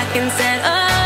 back and said,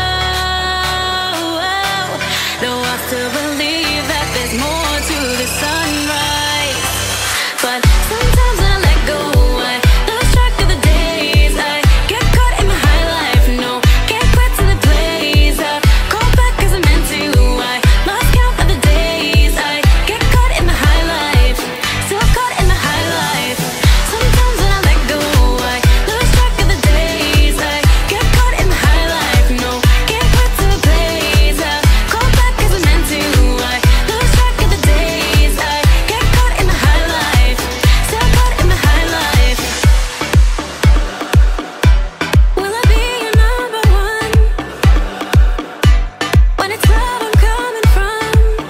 oh, no, I still believe that there's more to the sunrise. But sometimes when I let go, I lose track of the days. I get caught in my high life, no, can't quit till it plays out. Call back 'cause I meant to, I lost count of the days. I get caught in the high life, still caught in the high life. Sometimes when I let go, I lose track of the days. I get caught in the high life, no, can't quit till it plays out. Call back 'cause I meant to, I lose track of the days. I get caught in the high life, still caught in the high life. Will I be your number one when it's love I'm coming from?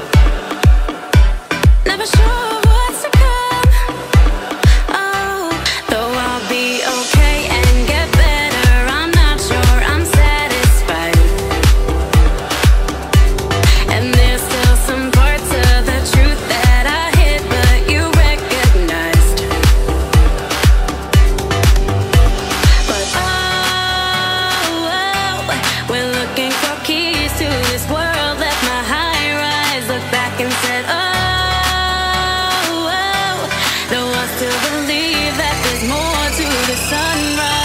Never sure what's to come. Oh, though I'll be okay and get better, I'm not sure I'm satisfied. And there's still some parts of the truth that I hid, but you recognized. But we're looking for keys to this world. Left my high rise, looked back and said, oh, no, I still believe that there's more to the sunrise.